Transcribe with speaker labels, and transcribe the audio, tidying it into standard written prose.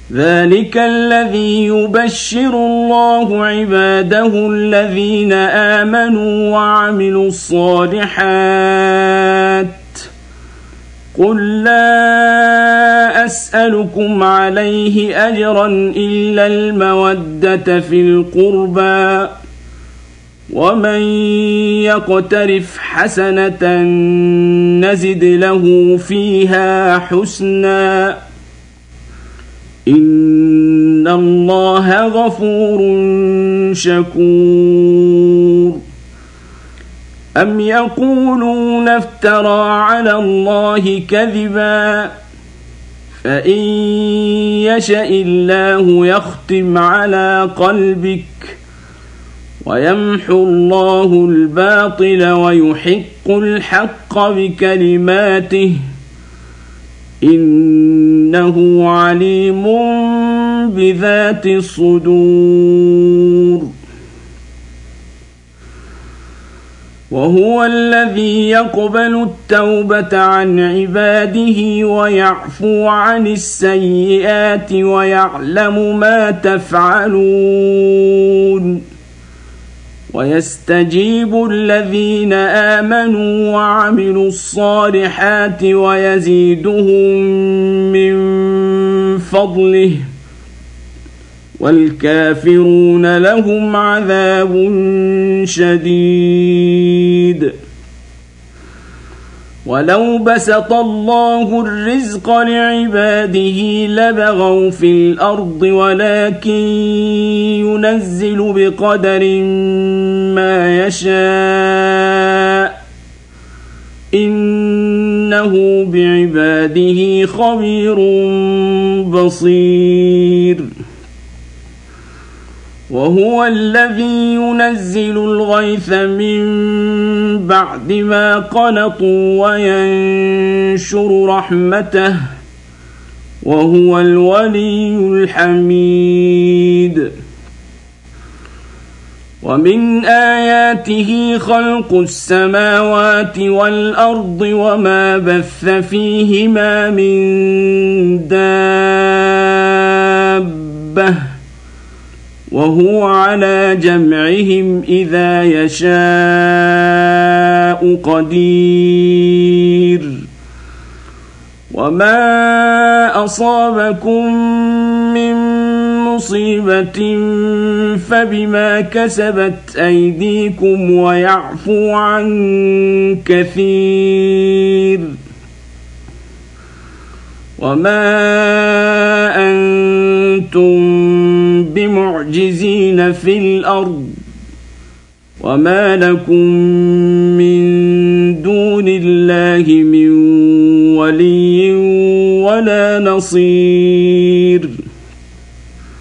Speaker 1: ذلك الذي يبشر الله عباده الذين آمنوا وعملوا الصالحات قل لا أسألكم عليه أجرا إلا المودة في القربى ومن يقترف حسنة نزد له فيها حسنا إن الله غفور شكور أم يقولون افترى على الله كذبا فإن يشأ الله يختم على قلبك ويمحو الله الباطل ويحق الحق بكلماته إنه عليم بذات الصدور وهو الذي يقبل التوبة عن عباده ويعفو عن السيئات ويعلم ما تفعلون ويستجيب الذين آمنوا وعملوا الصالحات ويزيدهم من فضله والكافرون لهم عذاب شديد ولو بسط الله الرزق لعباده لبغوا في الأرض ولكن ينزل بقدر ما يشاء إنه بعباده خبير بصير وهو الذي ينزل الغيث من بعد ما قنطوا وينشر رحمته وهو الولي الحميد ومن آياته خلق السماوات والأرض وما بث فيهما من دابة وهو على جمعهم إذا يشاء قدير وما أصابكم من مصيبة فبما كسبت أيديكم ويعفو عن كثير وما أنتم بمعجزين في الأرض وما لكم من دون الله من ولي ولا نصير